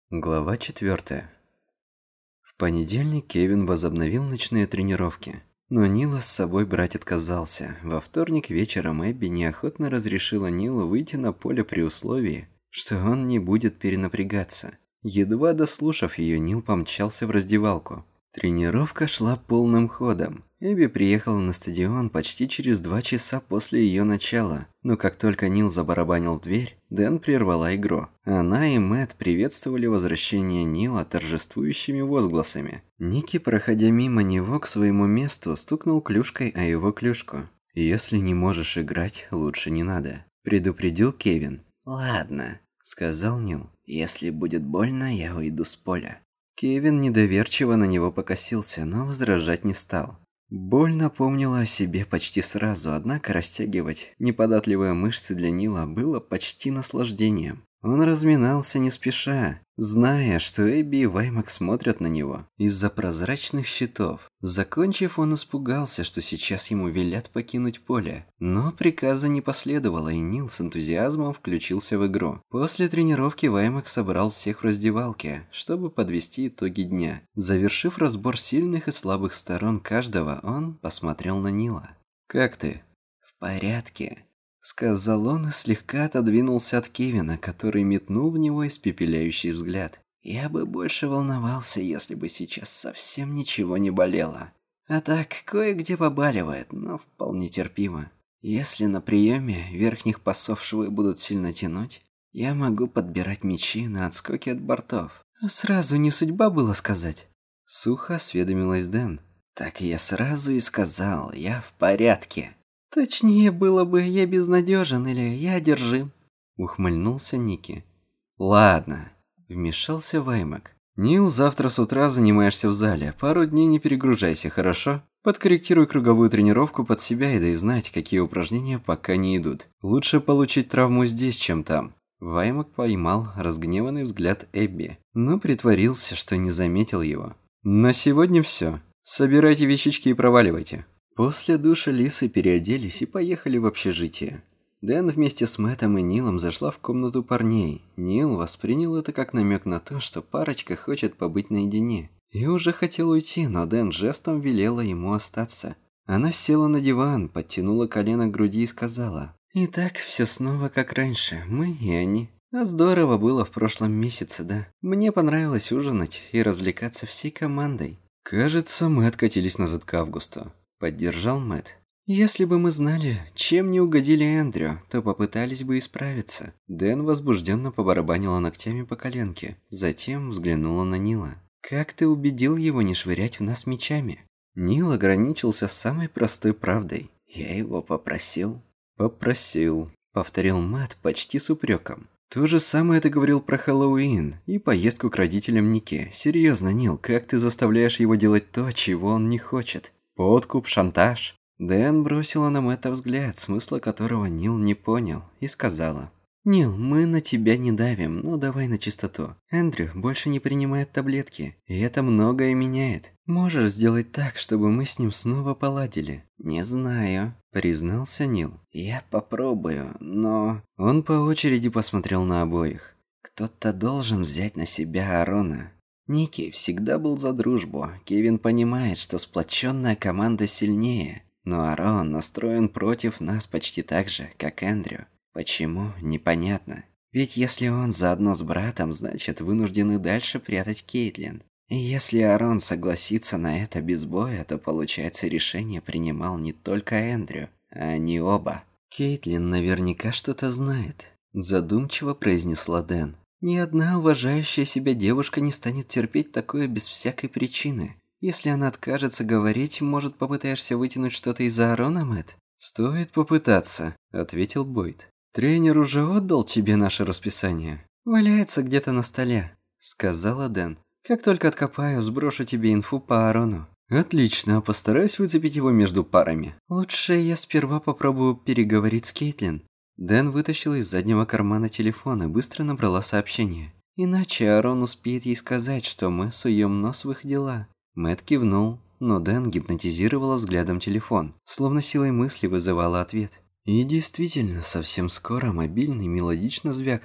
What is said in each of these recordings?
Глава 4. В понедельник Кевин возобновил ночные тренировки, но Нила с собой брать отказался. Во вторник вечером Эбби неохотно разрешила Нилу выйти на поле при условии, что он не будет перенапрягаться. Едва дослушав ее, Нил помчался в раздевалку. Тренировка шла полным ходом. Эбби приехала на стадион почти через 2 часа после ее начала, но как только Нил забарабанил в дверь, Дэн прервала игру. Она и Мэтт приветствовали возвращение Нила торжествующими возгласами. Ники, проходя мимо него к своему месту, стукнул клюшкой о его клюшку. «Если не можешь играть, лучше не надо», – предупредил Кевин. «Ладно», – сказал Нил. «Если будет больно, я уйду с поля». Кевин недоверчиво на него покосился, но возражать не стал. Боль напомнила о себе почти сразу, однако растягивать неподатливые мышцы для Нила было почти наслаждением. Он разминался не спеша, зная, что Эбби и Ваймак смотрят на него из-за прозрачных щитов. Закончив, он испугался, что сейчас ему велят покинуть поле. Но приказа не последовало, и Нил с энтузиазмом включился в игру. После тренировки Ваймак собрал всех в раздевалке, чтобы подвести итоги дня. Завершив разбор сильных и слабых сторон каждого, он посмотрел на Нила. «Как ты?» «В порядке», — сказал он и слегка отодвинулся от Кевина, который метнул в него испепеляющий взгляд. «Я бы больше волновался, если бы сейчас совсем ничего не болело. А так, кое-где побаливает, но вполне терпимо. Если на приеме верхних пасов швы будут сильно тянуть, я могу подбирать мячи на отскоке от бортов». «А сразу не судьба было сказать?» Сухо осведомилась Дэн. «Так я сразу и сказал, я в порядке». «Точнее было бы, я безнадежен или я одержим», — ухмыльнулся Ники. «Ладно», — вмешался Ваймак. «Нил, завтра с утра занимаешься в зале. Пару дней не перегружайся, хорошо? Подкорректируй круговую тренировку под себя и дай знать, какие упражнения пока не идут. Лучше получить травму здесь, чем там». Ваймак поймал разгневанный взгляд Эбби, но притворился, что не заметил его. «На сегодня все. Собирайте вещички и проваливайте». После душа Лисы переоделись и поехали в общежитие. Дэн вместе с Мэттом и Нилом зашла в комнату парней. Нил воспринял это как намек на то, что парочка хочет побыть наедине. И уже хотел уйти, но Дэн жестом велела ему остаться. Она села на диван, подтянула колено к груди и сказала: «Итак, все снова как раньше, мы и они. А здорово было в прошлом месяце, да? Мне понравилось ужинать и развлекаться всей командой». «Кажется, мы откатились назад к августу», — поддержал Мэтт. «Если бы мы знали, чем не угодили Эндрю, то попытались бы исправиться». Дэн возбужденно побарабанила ногтями по коленке, затем взглянула на Нила. «Как ты убедил его не швырять в нас мечами?» Нил ограничился самой простой правдой. «Я его попросил». «Попросил», — повторил Мэтт почти с упреком. «То же самое ты говорил про Хэллоуин и поездку к родителям Ники. Серьезно, Нил, как ты заставляешь его делать то, чего он не хочет? Подкуп, шантаж?» Дэн бросила на Мэтта взгляд, смысла которого Нил не понял, и сказала: «Нил, мы на тебя не давим, но давай на чистоту. Эндрю больше не принимает таблетки, и это многое меняет. Можешь сделать так, чтобы мы с ним снова поладили?» «Не знаю», — признался Нил. «Я попробую, но...» Он по очереди посмотрел на обоих. «Кто-то должен взять на себя Аарона. Ники всегда был за дружбу. Кевин понимает, что сплоченная команда сильнее. Но Аарон настроен против нас почти так же, как Эндрю. Почему? Непонятно. Ведь если он заодно с братом, значит вынужден и дальше прятать Кейтлин. И если Аарон согласится на это без боя, то получается решение принимал не только Эндрю, а они оба. «Кейтлин наверняка что-то знает», – задумчиво произнесла Дэн. «Ни одна уважающая себя девушка не станет терпеть такое без всякой причины. Если она откажется говорить, может, попытаешься вытянуть что-то из Аарона, Мэтт?» «Стоит попытаться», – ответил Бойд. «Тренер уже отдал тебе наше расписание?» «Валяется где-то на столе», – сказала Дэн. «Как только откопаю, сброшу тебе инфу по Аарону». «Отлично, постараюсь выцепить его между парами». «Лучше я сперва попробую переговорить с Кейтлин». Дэн вытащила из заднего кармана телефон и быстро набрала сообщение. «Иначе Аарон успеет ей сказать, что мы суем нос в их дела». Мэтт кивнул, но Дэн гипнотизировала взглядом телефон, словно силой мысли вызывала ответ. И действительно, совсем скоро мобильный мелодично звякнул.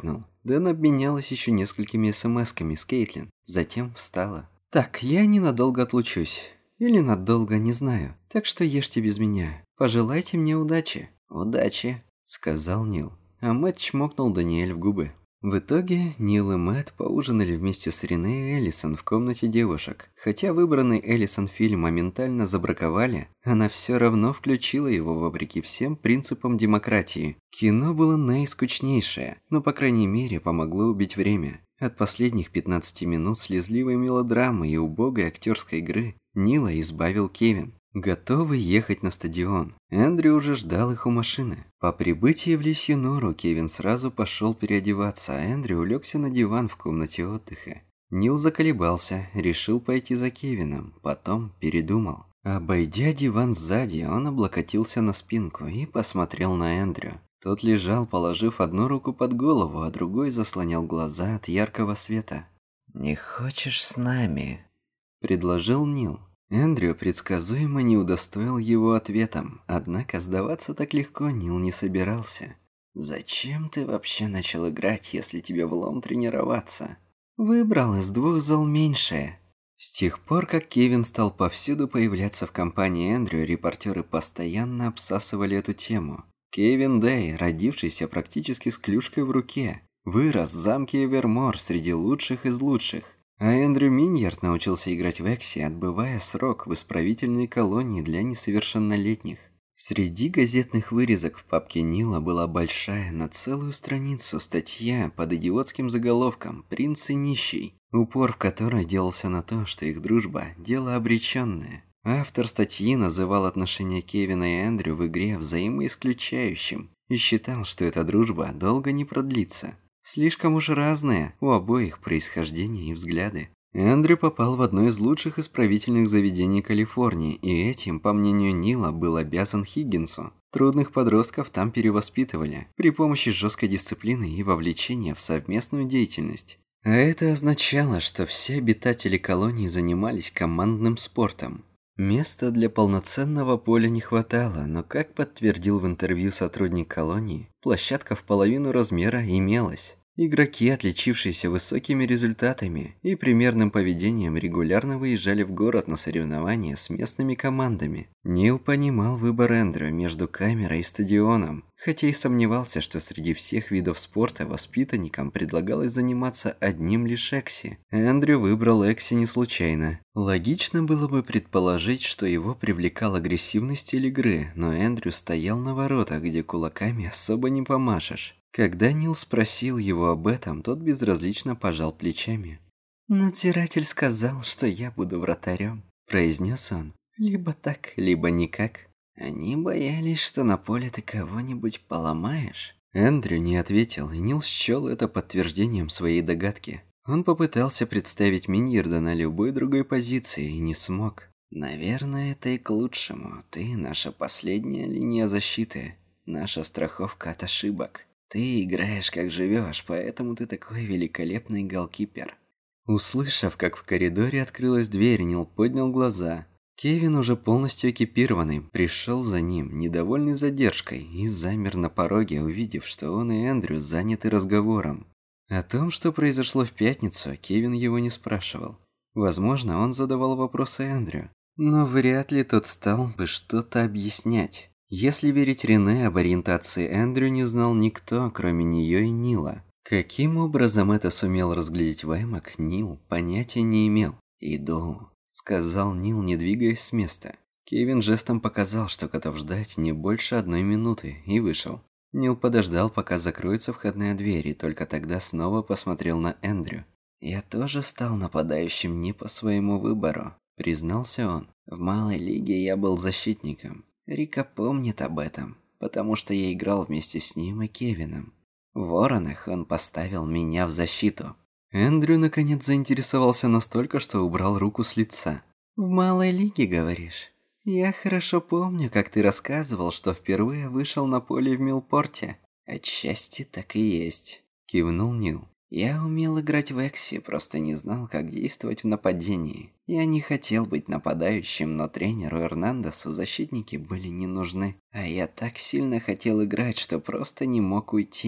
Дэн обменялась еще несколькими смс-ками с Кейтлин, затем встала. «Так, я ненадолго отлучусь. Или надолго, не знаю. Так что ешьте без меня. Пожелайте мне удачи». «Удачи», — сказал Нил. А Мэтт чмокнул Даниэль в губы. В итоге Нил и Мэтт поужинали вместе с Рене и Элисон в комнате девушек. Хотя выбранный Элисон фильм моментально забраковали, она все равно включила его вопреки всем принципам демократии. Кино было наискучнейшее, но по крайней мере помогло убить время. От последних 15 минут слезливой мелодрамы и убогой актерской игры Нила избавил Кевин. Готовый ехать на стадион. Эндрю уже ждал их у машины. По прибытии в Лисью Нору Кевин сразу пошел переодеваться, а Эндрю улегся на диван в комнате отдыха. Нил заколебался, решил пойти за Кевином, потом передумал. Обойдя диван сзади, он облокотился на спинку и посмотрел на Эндрю. Тот лежал, положив одну руку под голову, а другой заслонял глаза от яркого света. «Не хочешь с нами?» – предложил Нил. Эндрю предсказуемо не удостоил его ответом, однако сдаваться так легко Нил не собирался. «Зачем ты вообще начал играть, если тебе влом тренироваться?» «Выбрал из двух зол меньшее». С тех пор, как Кевин стал повсюду появляться в компании Эндрю, репортеры постоянно обсасывали эту тему. Кевин Дэй, родившийся практически с клюшкой в руке, вырос в замке Эвермор среди лучших из лучших. А Эндрю Миньярд научился играть в Экси, отбывая срок в исправительной колонии для несовершеннолетних. Среди газетных вырезок в папке Нила была большая, на целую страницу, статья под идиотским заголовком «Принц и нищий», упор в которой делался на то, что их дружба – дело обреченное. Автор статьи называл отношения Кевина и Эндрю в игре взаимоисключающим и считал, что эта дружба долго не продлится. Слишком уж разные у обоих происхождение и взгляды. Эндрю попал в одно из лучших исправительных заведений Калифорнии, и этим, по мнению Нила, был обязан Хиггинсу. Трудных подростков там перевоспитывали при помощи жесткой дисциплины и вовлечения в совместную деятельность. А это означало, что все обитатели колонии занимались командным спортом. Места для полноценного поля не хватало, но, как подтвердил в интервью сотрудник колонии, площадка в половину размера имелась. Игроки, отличившиеся высокими результатами и примерным поведением, регулярно выезжали в город на соревнования с местными командами. Нил понимал выбор Эндрю между камерой и стадионом, хотя и сомневался, что среди всех видов спорта воспитанникам предлагалось заниматься одним лишь Экси. Эндрю выбрал Экси не случайно. Логично было бы предположить, что его привлекал агрессивный стиль игры, но Эндрю стоял на воротах, где кулаками особо не помашешь. Когда Нил спросил его об этом, тот безразлично пожал плечами. «Надзиратель сказал, что я буду вратарем», – произнес он. «Либо так, либо никак». «Они боялись, что на поле ты кого-нибудь поломаешь?» Эндрю не ответил, и Нил счел это подтверждением своей догадки. Он попытался представить Миньярда на любой другой позиции и не смог. «Наверное, это и к лучшему. Ты наша последняя линия защиты, наша страховка от ошибок. Ты играешь как живешь, поэтому ты такой великолепный голкипер». Услышав, как в коридоре открылась дверь, Нил поднял глаза. Кевин, уже полностью экипированный, пришел за ним, недовольный задержкой, и замер на пороге, увидев, что он и Эндрю заняты разговором. О том, что произошло в пятницу, Кевин его не спрашивал. Возможно, он задавал вопросы Эндрю, но вряд ли тот стал бы что-то объяснять. Если верить Рене, об ориентации Эндрю не знал никто, кроме нее и Нила. Каким образом это сумел разглядеть Ваймак, Нил понятия не имел. «Иду», — сказал Нил, не двигаясь с места. Кевин жестом показал, что готов ждать не больше 1 минуты, и вышел. Нил подождал, пока закроется входная дверь, и только тогда снова посмотрел на Эндрю. «Я тоже стал нападающим не по своему выбору», — признался он. «В малой лиге я был защитником. Рика помнит об этом, потому что я играл вместе с ним и Кевином. В Воронах он поставил меня в защиту». Эндрю наконец заинтересовался настолько, что убрал руку с лица. «В малой лиге, говоришь? Я хорошо помню, как ты рассказывал, что впервые вышел на поле в Милпорте». «Отчасти так и есть», — кивнул Нил. «Я умел играть в Экси, просто не знал, как действовать в нападении. Я не хотел быть нападающим, но тренеру Эрнандесу защитники были не нужны. А я так сильно хотел играть, что просто не мог уйти.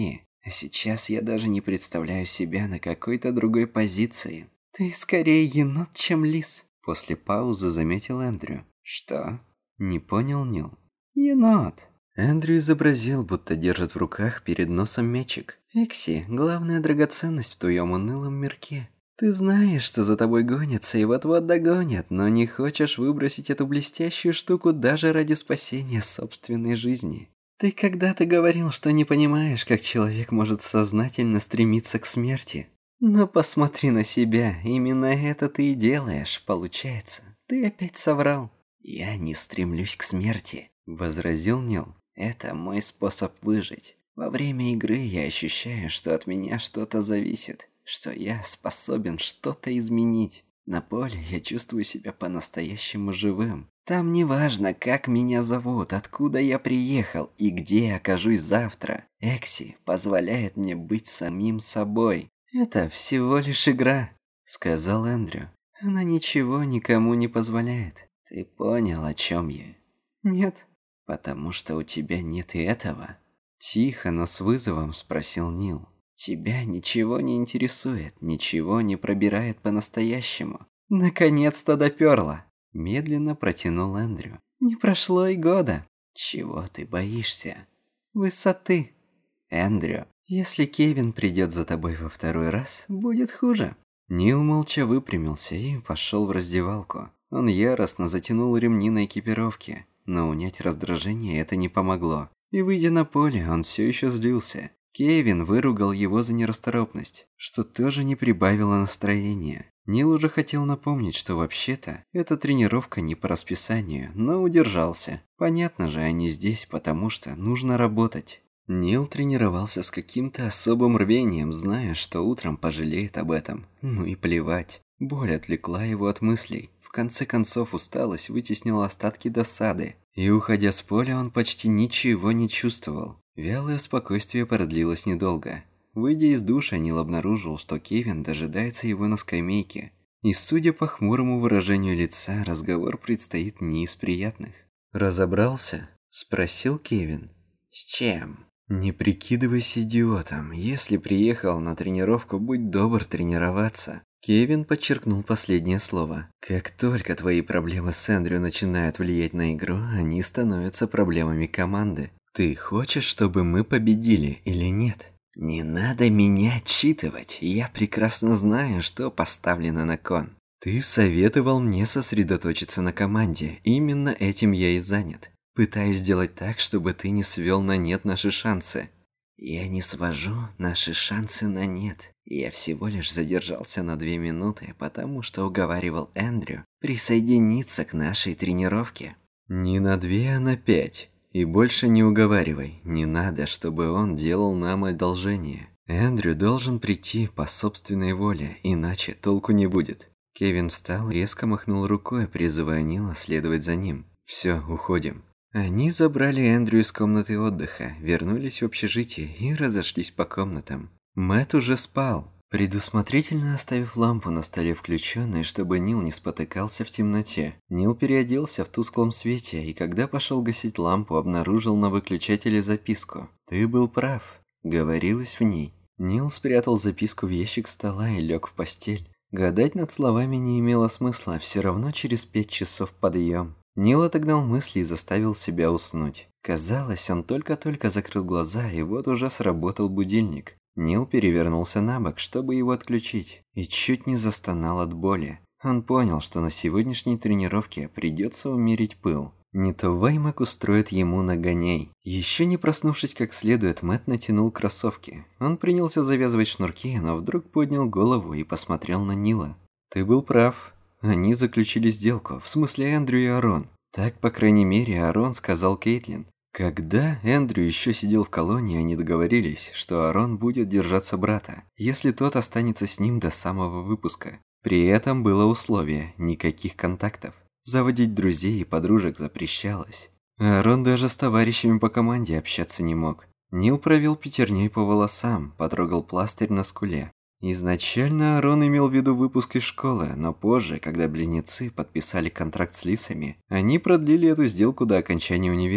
А сейчас я даже не представляю себя на какой-то другой позиции. Ты скорее енот, чем лис. После паузы заметил Эндрю. Что? Не понял Нил. Енот. Эндрю изобразил, будто держит в руках перед носом мячик. Экси, главная драгоценность в твоем унылом мирке. Ты знаешь, что за тобой гонятся и вот-вот догонят, но не хочешь выбросить эту блестящую штуку даже ради спасения собственной жизни. Ты когда-то говорил, что не понимаешь, как человек может сознательно стремиться к смерти. Но посмотри на себя, именно это ты и делаешь, получается. Ты опять соврал. Я не стремлюсь к смерти, возразил Нил. Это мой способ выжить. Во время игры я ощущаю, что от меня что-то зависит, что я способен что-то изменить. На поле я чувствую себя по-настоящему живым. Там не важно, как меня зовут, откуда я приехал и где я окажусь завтра. Экси позволяет мне быть самим собой. Это всего лишь игра, сказал Эндрю. Она ничего никому не позволяет. Ты понял, о чем я? Нет. Потому что у тебя нет и этого. Тихо, но с вызовом спросил Нил. Тебя ничего не интересует, ничего не пробирает по-настоящему. Наконец-то допёрло. Медленно протянул Эндрю. Не прошло и года. Чего ты боишься? Высоты. Эндрю, если Кевин придет за тобой во второй раз, будет хуже. Нил молча выпрямился и пошел в раздевалку. Он яростно затянул ремни на экипировке, но унять раздражение это не помогло. И выйдя на поле, он все еще злился. Кевин выругал его за нерасторопность, что тоже не прибавило настроения. Нил уже хотел напомнить, что вообще-то эта тренировка не по расписанию, но удержался. Понятно же, они здесь, потому что нужно работать. Нил тренировался с каким-то особым рвением, зная, что утром пожалеет об этом. Ну и плевать. Боль отвлекла его от мыслей. В конце концов, усталость вытеснила остатки досады. И уходя с поля, он почти ничего не чувствовал. Вялое спокойствие продлилось недолго. Выйдя из душа, Нил обнаружил, что Кевин дожидается его на скамейке. И судя по хмурому выражению лица, разговор предстоит не из приятных. «Разобрался?» – спросил Кевин. «С чем?» «Не прикидывайся идиотом. Если приехал на тренировку, будь добр тренироваться». Кевин подчеркнул последнее слово. «Как только твои проблемы с Эндрю начинают влиять на игру, они становятся проблемами команды. Ты хочешь, чтобы мы победили или нет?» «Не надо меня отчитывать. Я прекрасно знаю, что поставлено на кон». «Ты советовал мне сосредоточиться на команде. Именно этим я и занят. Пытаюсь сделать так, чтобы ты не свел на нет наши шансы». «Я не свожу наши шансы на нет. Я всего лишь задержался на 2 минуты, потому что уговаривал Эндрю присоединиться к нашей тренировке». «Не на 2, а на 5. И больше не уговаривай. Не надо, чтобы он делал нам одолжение. Эндрю должен прийти по собственной воле, иначе толку не будет». Кевин встал, резко махнул рукой, призывая Нила следовать за ним. «Все, уходим». Они забрали Эндрю из комнаты отдыха, вернулись в общежитие и разошлись по комнатам. Мэтт уже спал, предусмотрительно оставив лампу на столе включенной, чтобы Нил не спотыкался в темноте. Нил переоделся в тусклом свете, и когда пошел гасить лампу, обнаружил на выключателе записку. «Ты был прав», — говорилось в ней. Нил спрятал записку в ящик стола и лег в постель. Гадать над словами не имело смысла, все равно через 5 часов подъем. Нил отогнал мысли и заставил себя уснуть. Казалось, он только-только закрыл глаза, и вот уже сработал будильник. Нил перевернулся на бок, чтобы его отключить, и чуть не застонал от боли. Он понял, что на сегодняшней тренировке придется умерить пыл. Не то Ваймак устроит ему нагоняй. Еще не проснувшись как следует, Мэтт натянул кроссовки. Он принялся завязывать шнурки, но вдруг поднял голову и посмотрел на Нила. «Ты был прав. Они заключили сделку, в смысле Эндрю и Арон. Так, по крайней мере, Арон сказал Кейтлин. Когда Эндрю еще сидел в колонии, они договорились, что Арон будет держаться брата, если тот останется с ним до самого выпуска. При этом было условие – никаких контактов. Заводить друзей и подружек запрещалось. Арон даже с товарищами по команде общаться не мог. Нил провел пятерней по волосам, потрогал пластырь на скуле. Изначально Арон имел в виду выпуск из школы, но позже, когда близнецы подписали контракт с Лисами, они продлили эту сделку до окончания универа.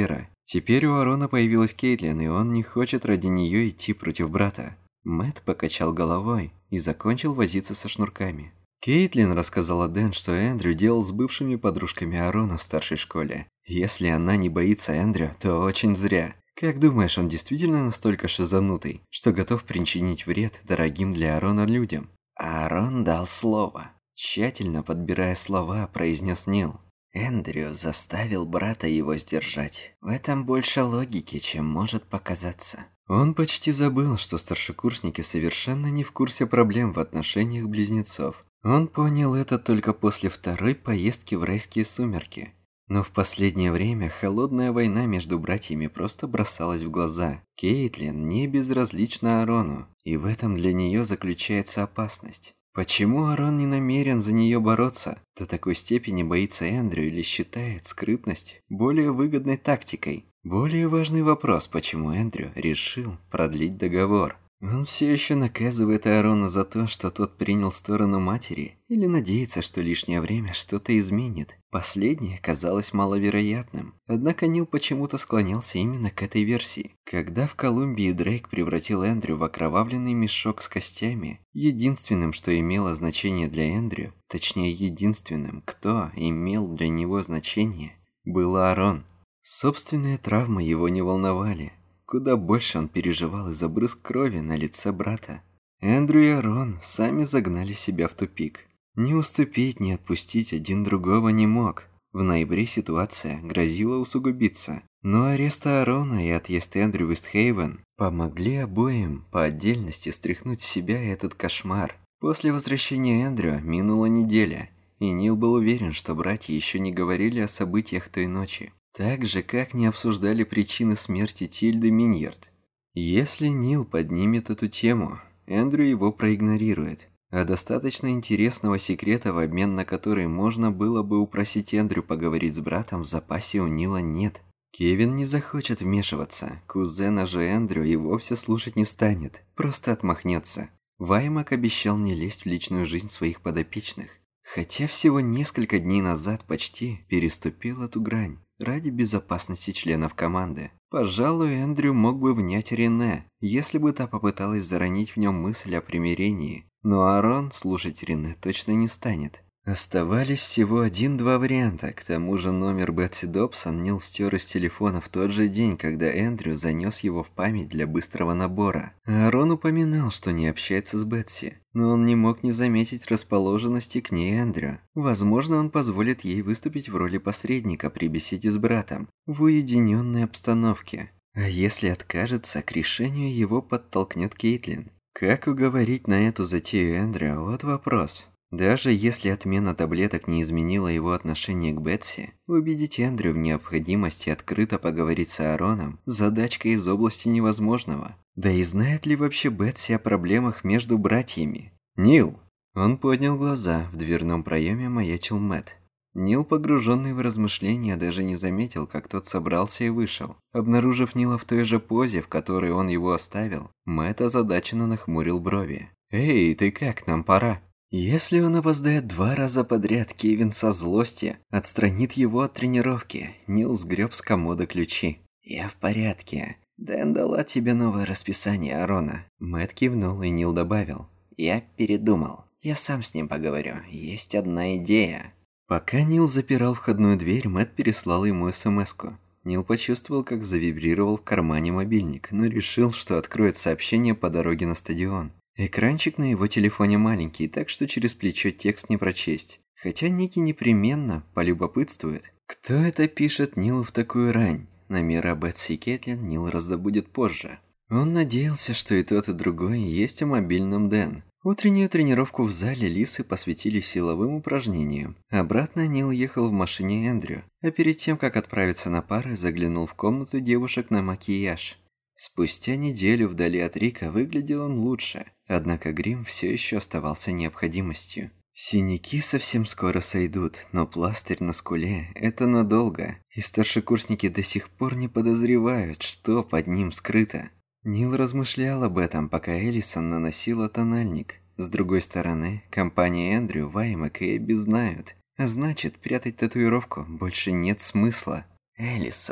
Теперь у Арона появилась Кейтлин, и он не хочет ради нее идти против брата. Мэтт покачал головой и закончил возиться со шнурками. Кейтлин рассказала Дэн, что Эндрю делал с бывшими подружками Арона в старшей школе. Если она не боится Эндрю, то очень зря. Как думаешь, он действительно настолько шизанутый, что готов причинить вред дорогим для Арона людям? Арон дал слово. Тщательно подбирая слова, произнес Нил. Эндрю заставил брата его сдержать. В этом больше логики, чем может показаться. Он почти забыл, что старшекурсники совершенно не в курсе проблем в отношениях близнецов. Он понял это только после второй поездки в райские сумерки. Но в последнее время холодная война между братьями просто бросалась в глаза. Кейтлин не безразлична Арону, и в этом для нее заключается опасность. Почему Арон не намерен за нее бороться? До такой степени боится Эндрю или считает скрытность более выгодной тактикой? Более важный вопрос, почему Эндрю решил продлить договор. Он все еще наказывает Арона за то, что тот принял сторону матери, или надеется, что лишнее время что-то изменит. Последнее казалось маловероятным, однако Нил почему-то склонялся именно к этой версии. Когда в Колумбии Дрейк превратил Эндрю в окровавленный мешок с костями, единственным, что имело значение для Эндрю, точнее единственным, кто имел для него значение, был Арон. Собственные травмы его не волновали. Куда больше он переживал из-за брызг крови на лице брата. Эндрю и Арон сами загнали себя в тупик. Ни уступить, ни отпустить один другого не мог. В ноябре ситуация грозила усугубиться. Но арест Арона и отъезд Эндрю в Истхейвен помогли обоим по отдельности стряхнуть с себя этот кошмар. После возвращения Эндрю минула неделя, и Нил был уверен, что братья еще не говорили о событиях той ночи. Так же, как не обсуждали причины смерти Тильды Миньярд. Если Нил поднимет эту тему, Эндрю его проигнорирует. А достаточно интересного секрета, в обмен на который можно было бы упросить Эндрю поговорить с братом, в запасе у Нила нет. Кевин не захочет вмешиваться, кузена же Эндрю и вовсе слушать не станет, просто отмахнется. Ваймак обещал не лезть в личную жизнь своих подопечных, хотя всего несколько дней назад почти переступил эту грань. Ради безопасности членов команды. Пожалуй, Эндрю мог бы внять Рене, если бы та попыталась заронить в нем мысль о примирении. Но Арон слушать Рене точно не станет. Оставались всего 1-2 варианта, к тому же номер Бетси Добсон Нил стер из телефона в тот же день, когда Эндрю занес его в память для быстрого набора. Арон упоминал, что не общается с Бетси, но он не мог не заметить расположенности к ней Эндрю. Возможно, он позволит ей выступить в роли посредника при беседе с братом, в уединенной обстановке. А если откажется, к решению его подтолкнет Кейтлин. Как уговорить на эту затею Эндрю – вот вопрос. Даже если отмена таблеток не изменила его отношение к Бетси, убедить Эндрю в необходимости открыто поговорить с Аароном – задачка из области невозможного. Да и знает ли вообще Бетси о проблемах между братьями? «Нил!» Он поднял глаза, в дверном проеме маячил Мэтт. Нил, погруженный в размышления, даже не заметил, как тот собрался и вышел. Обнаружив Нила в той же позе, в которой он его оставил, Мэтт озадаченно нахмурил брови. «Эй, ты как? Нам пора!» Если он опоздает 2 раза подряд, Кевин со злости отстранит его от тренировки. Нил сгреб с комода ключи. «Я в порядке. Дэн дала тебе новое расписание, Арона». Мэтт кивнул, и Нил добавил. «Я передумал. Я сам с ним поговорю. Есть одна идея». Пока Нил запирал входную дверь, Мэтт переслал ему смс-ку. Нил почувствовал, как завибрировал в кармане мобильник, но решил, что откроет сообщение по дороге на стадион. Экранчик на его телефоне маленький, так что через плечо текст не прочесть. Хотя Ники непременно полюбопытствует. Кто это пишет Нилу в такую рань? Номера Бетси и Кэтлин Нил раздобудет позже. Он надеялся, что и тот, и другой есть о мобильном Дэн. Утреннюю тренировку в зале Лисы посвятили силовым упражнениям. Обратно Нил ехал в машине Эндрю, а перед тем, как отправиться на пары, заглянул в комнату девушек на макияж. Спустя неделю вдали от Рика выглядел он лучше, однако грим все еще оставался необходимостью. Синяки совсем скоро сойдут, но пластырь на скуле – это надолго, и старшекурсники до сих пор не подозревают, что под ним скрыто. Нил размышлял об этом, пока Элисон наносила тональник. С другой стороны, компания Эндрю, Ваймак и Эбби знают, а значит, прятать татуировку больше нет смысла. Элисон.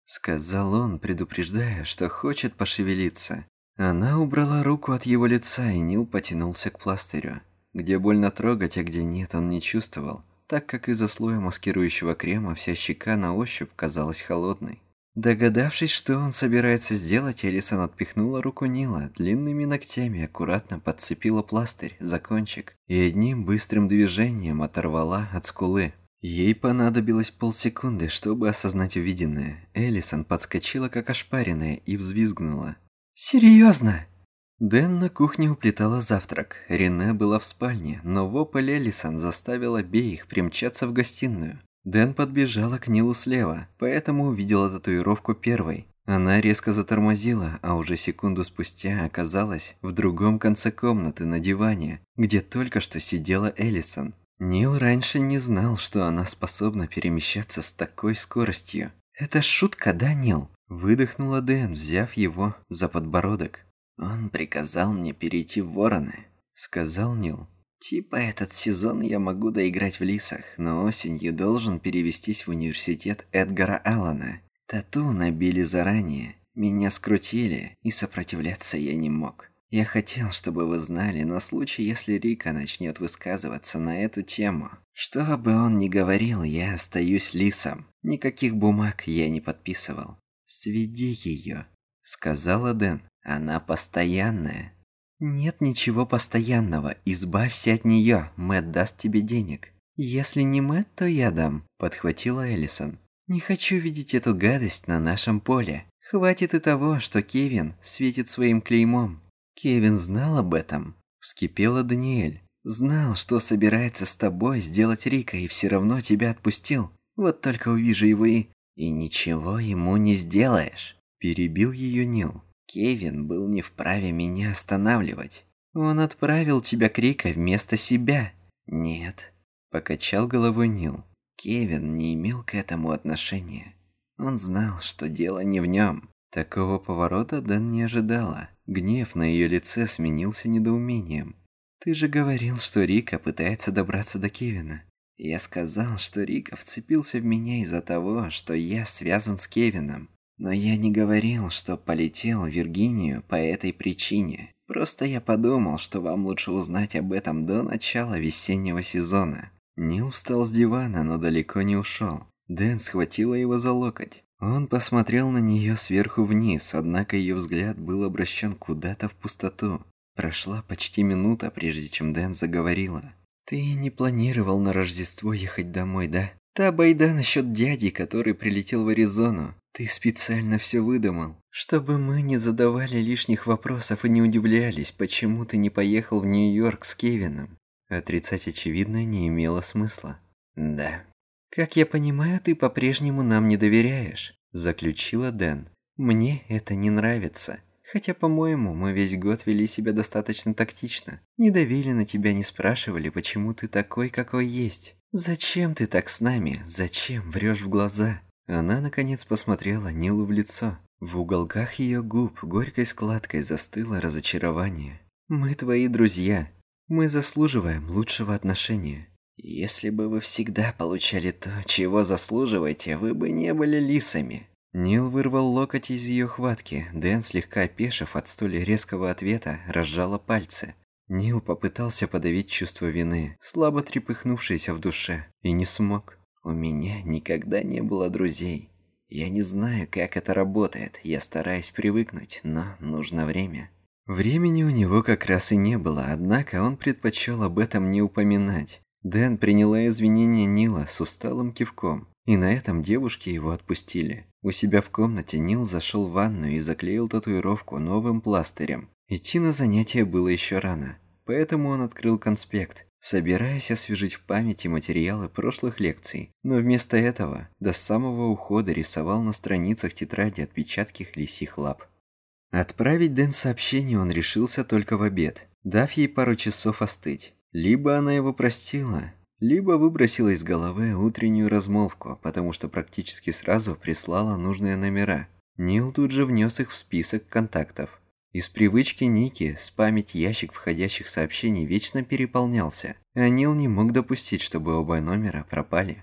сказал он, предупреждая, что хочет пошевелиться. Она убрала руку от его лица, и Нил потянулся к пластырю. Где больно трогать, а где нет, он не чувствовал, так как из-за слоя маскирующего крема вся щека на ощупь казалась холодной. Догадавшись, что он собирается сделать, Элисон отпихнула руку Нила, длинными ногтями аккуратно подцепила пластырь за кончик и одним быстрым движением оторвала от скулы. Ей понадобилось полсекунды, чтобы осознать увиденное. Элисон подскочила как ошпаренная и взвизгнула. «Серьезно?» Дэн на кухне уплетала завтрак. Рене была в спальне, но вопль Элисон заставил обеих примчаться в гостиную. Дэн подбежала к Нилу слева, поэтому увидела татуировку первой. Она резко затормозила, а уже секунду спустя оказалась в другом конце комнаты на диване, где только что сидела Элисон. Нил раньше не знал, что она способна перемещаться с такой скоростью. «Это шутка, да, Нил?» – выдохнула Дэн, взяв его за подбородок. «Он приказал мне перейти в Вороны», – сказал Нил. «Типа этот сезон я могу доиграть в Лисах, но осенью должен перевестись в университет Эдгара Аллана. Тату набили заранее, меня скрутили, и сопротивляться я не мог. Я хотел, чтобы вы знали, на случай, если Рика начнет высказываться на эту тему. Что бы он ни говорил, я остаюсь Лисом. Никаких бумаг я не подписывал. Сведи ее», – сказала Дэн. «Она постоянная». «Нет ничего постоянного, избавься от нее, Мэтт даст тебе денег». «Если не Мэтт, то я дам», – подхватила Элисон. «Не хочу видеть эту гадость на нашем поле. Хватит и того, что Кевин светит своим клеймом». «Кевин знал об этом?» – вскипела Даниэль. «Знал, что собирается с тобой сделать Рика, и все равно тебя отпустил. Вот только увижу его и ничего ему не сделаешь», – перебил ее Нил. «Кевин был не вправе меня останавливать. Он отправил тебя к Рико вместо себя». «Нет», – покачал головой Нил. «Кевин не имел к этому отношения. Он знал, что дело не в нем». Такого поворота Дэн не ожидала. Гнев на ее лице сменился недоумением. «Ты же говорил, что Рико пытается добраться до Кевина». «Я сказал, что Рико вцепился в меня из-за того, что я связан с Кевином. Но я не говорил, что полетел в Виргинию по этой причине. Просто я подумал, что вам лучше узнать об этом до начала весеннего сезона». Нил встал с дивана, но далеко не ушел. Дэн схватила его за локоть. Он посмотрел на нее сверху вниз, однако ее взгляд был обращен куда-то в пустоту. Прошла почти минута, прежде чем Дэн заговорила. «Ты не планировал на Рождество ехать домой, да? Та байда насчет дяди, который прилетел в Аризону. Ты специально все выдумал, чтобы мы не задавали лишних вопросов и не удивлялись, почему ты не поехал в Нью-Йорк с Кевином». Отрицать очевидное не имело смысла. «Да». «Как я понимаю, ты по-прежнему нам не доверяешь», – заключила Дэн. «Мне это не нравится. Хотя, по-моему, мы весь год вели себя достаточно тактично. Не давили на тебя, не спрашивали, почему ты такой, какой есть. Зачем ты так с нами? Зачем врешь в глаза?» Она, наконец, посмотрела Нилу в лицо. В уголках ее губ горькой складкой застыло разочарование. «Мы твои друзья. Мы заслуживаем лучшего отношения». «Если бы вы всегда получали то, чего заслуживаете, вы бы не были лисами». Нил вырвал локоть из ее хватки. Дэн, слегка опешив от столь резкого ответа, разжала пальцы. Нил попытался подавить чувство вины, слабо трепыхнувшееся в душе, и не смог. «У меня никогда не было друзей. Я не знаю, как это работает. Я стараюсь привыкнуть, но нужно время». Времени у него как раз и не было, однако он предпочел об этом не упоминать. Дэн приняла извинения Нила с усталым кивком, и на этом девушки его отпустили. У себя в комнате Нил зашел в ванную и заклеил татуировку новым пластырем. Идти на занятия было еще рано, поэтому он открыл конспект, собираясь освежить в памяти материалы прошлых лекций, но вместо этого до самого ухода рисовал на страницах тетради отпечатки лисьих лап. Отправить Дэн сообщение он решился только в обед, дав ей пару часов остыть. Либо она его простила, либо выбросила из головы утреннюю размолвку, потому что практически сразу прислала нужные номера. Нил тут же внес их в список контактов. Из привычки Ники спамить ящик входящих сообщений вечно переполнялся, а Нил не мог допустить, чтобы оба номера пропали.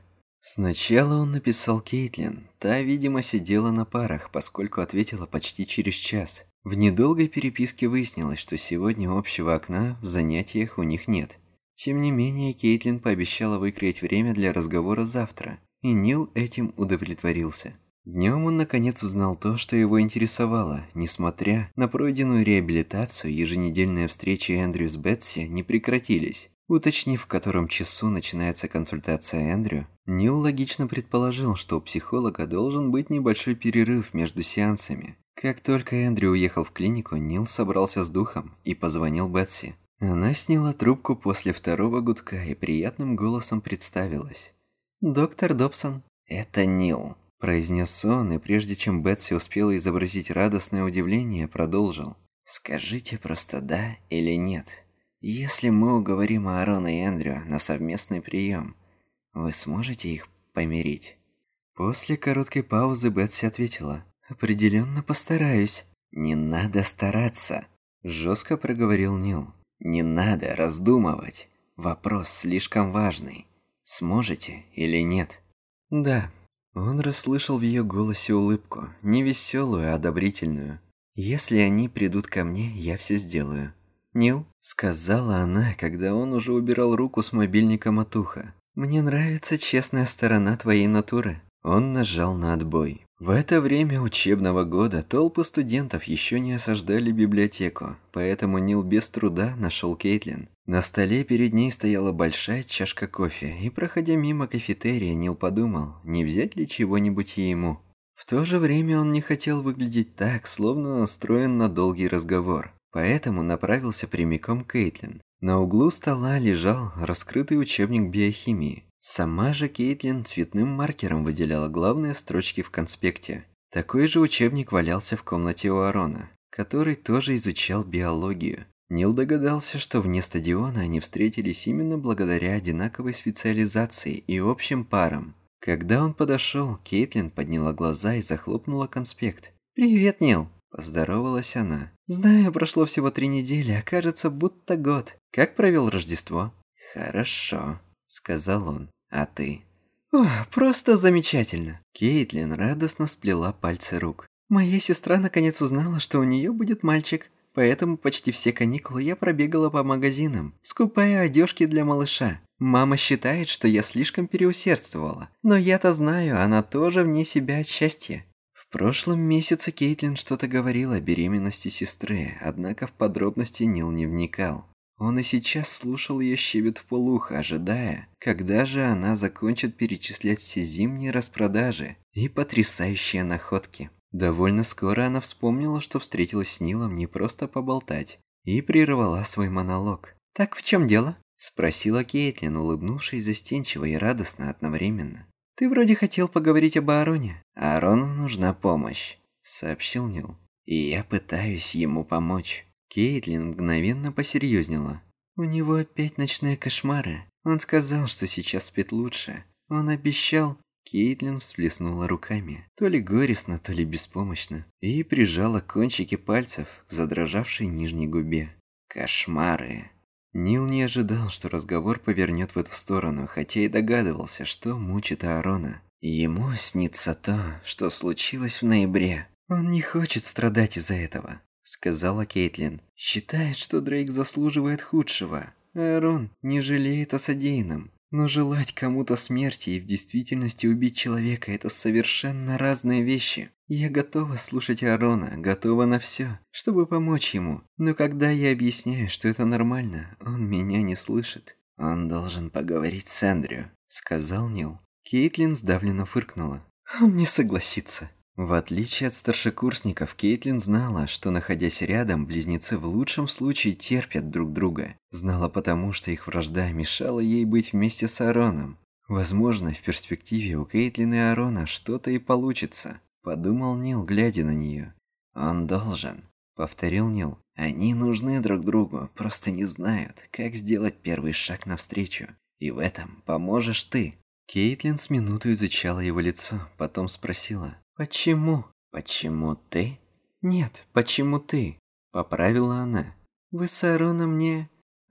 Сначала он написал Кейтлин. Та, видимо, сидела на парах, поскольку ответила почти через час. В недолгой переписке выяснилось, что сегодня общего окна в занятиях у них нет. Тем не менее, Кейтлин пообещала выкроить время для разговора завтра, и Нил этим удовлетворился. Днем он наконец узнал то, что его интересовало. Несмотря на пройденную реабилитацию, еженедельные встречи Эндрю с Бетси не прекратились. Уточнив, в котором часу начинается консультация Эндрю, Нил логично предположил, что у психолога должен быть небольшой перерыв между сеансами. Как только Эндрю уехал в клинику, Нил собрался с духом и позвонил Бетси. Она сняла трубку после второго гудка и приятным голосом представилась. «Доктор Добсон». «Это Нил», – произнес он, и прежде чем Бетси успела изобразить радостное удивление, продолжил. «Скажите просто да или нет. Если мы уговорим Аарона и Эндрю на совместный прием, вы сможете их помирить?» После короткой паузы Бетси ответила. «Определенно постараюсь». «Не надо стараться», – жестко проговорил Нил. «Не надо раздумывать. Вопрос слишком важный. Сможете или нет?» «Да». Он расслышал в ее голосе улыбку, не веселую, а одобрительную. «Если они придут ко мне, я все сделаю». «Нил», — сказала она, когда он уже убирал руку с мобильником от уха. «Мне нравится честная сторона твоей натуры». Он нажал на отбой. В это время учебного года толпы студентов еще не осаждали библиотеку, поэтому Нил без труда нашел Кейтлин. На столе перед ней стояла большая чашка кофе, и, проходя мимо кафетерия, Нил подумал, не взять ли чего-нибудь и ему. В то же время он не хотел выглядеть так, словно настроен на долгий разговор, поэтому направился прямиком к Кейтлин. На углу стола лежал раскрытый учебник биохимии. Сама же Кейтлин цветным маркером выделяла главные строчки в конспекте. Такой же учебник валялся в комнате у Аарона, который тоже изучал биологию. Нил догадался, что вне стадиона они встретились именно благодаря одинаковой специализации и общим парам. Когда он подошел, Кейтлин подняла глаза и захлопнула конспект. «Привет, Нил!» – поздоровалась она. «Знаю, прошло всего 3 недели, а кажется, будто год. Как провел Рождество?» «Хорошо», – сказал он. «А ты?» «О, просто замечательно!» Кейтлин радостно сплела пальцы рук. «Моя сестра наконец узнала, что у нее будет мальчик, поэтому почти все каникулы я пробегала по магазинам, скупая одежки для малыша. Мама считает, что я слишком переусердствовала, но я-то знаю, она тоже вне себя от счастья». В прошлом месяце Кейтлин что-то говорила о беременности сестры, однако в подробности Нил не вникал. Он и сейчас слушал ее щебет вполуха, ожидая, когда же она закончит перечислять все зимние распродажи и потрясающие находки. Довольно скоро она вспомнила, что встретилась с Нилом не просто поболтать, и прервала свой монолог. «Так в чем дело?» – спросила Кейтлин, улыбнувшись застенчиво и радостно одновременно. «Ты вроде хотел поговорить об Аароне». «Аарону нужна помощь», – сообщил Нил. «И я пытаюсь ему помочь». Кейтлин мгновенно посерьезнела. «У него опять ночные кошмары. Он сказал, что сейчас спит лучше. Он обещал...» Кейтлин всплеснула руками, то ли горестно, то ли беспомощно, и прижала кончики пальцев к задрожавшей нижней губе. «Кошмары!» Нил не ожидал, что разговор повернет в эту сторону, хотя и догадывался, что мучит Аарона. Ему снится то, что случилось в ноябре. Он не хочет страдать из-за этого. — сказала Кейтлин. «Считает, что Дрейк заслуживает худшего. Аарон не жалеет о содеянном. Но желать кому-то смерти и в действительности убить человека – это совершенно разные вещи. Я готова слушать Аарона, готова на все, чтобы помочь ему. Но когда я объясняю, что это нормально, он меня не слышит». «Он должен поговорить с Эндрю», – сказал Нил. Кейтлин сдавленно фыркнула. «Он не согласится». В отличие от старшекурсников, Кейтлин знала, что, находясь рядом, близнецы в лучшем случае терпят друг друга. Знала потому, что их вражда мешала ей быть вместе с Аароном. Возможно, в перспективе у Кейтлин и Аарона что-то и получится, подумал Нил, глядя на нее. «Он должен», — повторил Нил. «Они нужны друг другу, просто не знают, как сделать первый шаг навстречу. И в этом поможешь ты». Кейтлин с минуту изучала его лицо, потом спросила. «Почему?» «Почему ты?» «Нет, почему ты?» – поправила она. «Вы с Аароном не...»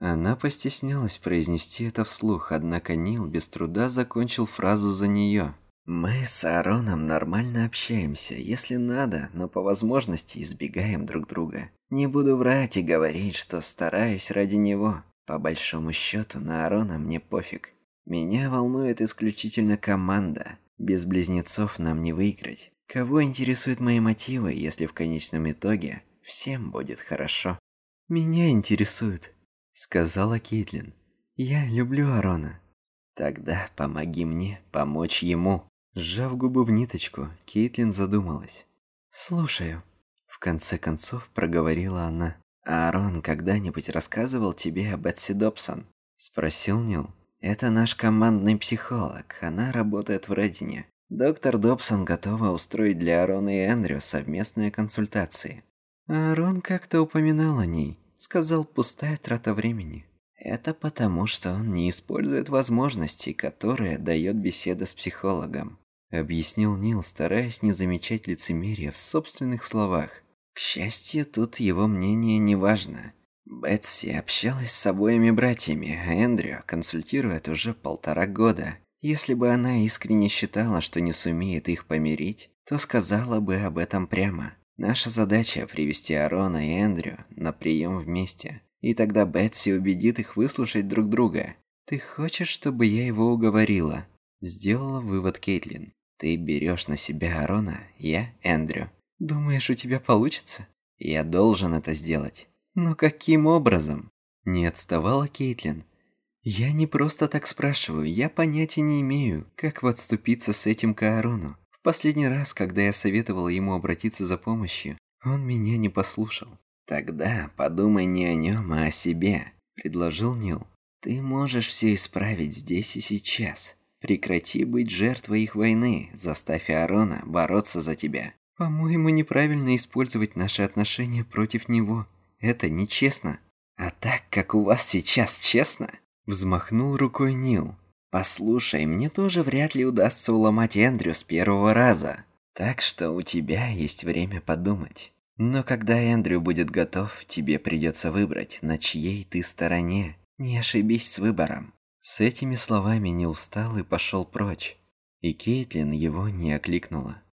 Она постеснялась произнести это вслух, однако Нил без труда закончил фразу за нее. «Мы с Аароном нормально общаемся, если надо, но по возможности избегаем друг друга. Не буду врать и говорить, что стараюсь ради него. По большому счету на Аарона мне пофиг. Меня волнует исключительно команда. Без близнецов нам не выиграть. Кого интересуют мои мотивы, если в конечном итоге всем будет хорошо?» «Меня интересует», — сказала Кейтлин. «Я люблю Аарона». «Тогда помоги мне помочь ему». Сжав губы в ниточку, Кейтлин задумалась. «Слушаю», — в конце концов проговорила она. «Аарон когда-нибудь рассказывал тебе о Бетси Добсон?» — спросил Нил. «Это наш командный психолог, она работает в Редине. Доктор Добсон готова устроить для Аарона и Эндрю совместные консультации». «Аарон как-то упоминал о ней, сказал, пустая трата времени». «Это потому, что он не использует возможности, которые дает беседа с психологом», — объяснил Нил, стараясь не замечать лицемерия в собственных словах. «К счастью, тут его мнение не важно. Бетси общалась с обоими братьями, а Эндрю консультирует уже 1,5 года. Если бы она искренне считала, что не сумеет их помирить, то сказала бы об этом прямо. Наша задача — привести Аарона и Эндрю на прием вместе. И тогда Бетси убедит их выслушать друг друга. Ты хочешь, чтобы я его уговорила?» Сделала вывод Кейтлин. «Ты берешь на себя Аарона, я Эндрю. Думаешь, у тебя получится?» «Я должен это сделать». «Но каким образом?» Не отставала Кейтлин. «Я не просто так спрашиваю, я понятия не имею, как отступиться с этим к Аарону. В последний раз, когда я советовала ему обратиться за помощью, он меня не послушал». «Тогда подумай не о нем, а о себе», — предложил Нил. «Ты можешь все исправить здесь и сейчас. Прекрати быть жертвой их войны, заставь Аарона бороться за тебя». «По-моему, неправильно использовать наши отношения против него. Это нечестно». «А так, как у вас сейчас честно?» — взмахнул рукой Нил. «Послушай, мне тоже вряд ли удастся уломать Эндрю с первого раза. Так что у тебя есть время подумать. Но когда Эндрю будет готов, тебе придется выбрать, на чьей ты стороне. Не ошибись с выбором». С этими словами Нил встал и пошел прочь. И Кейтлин его не окликнула.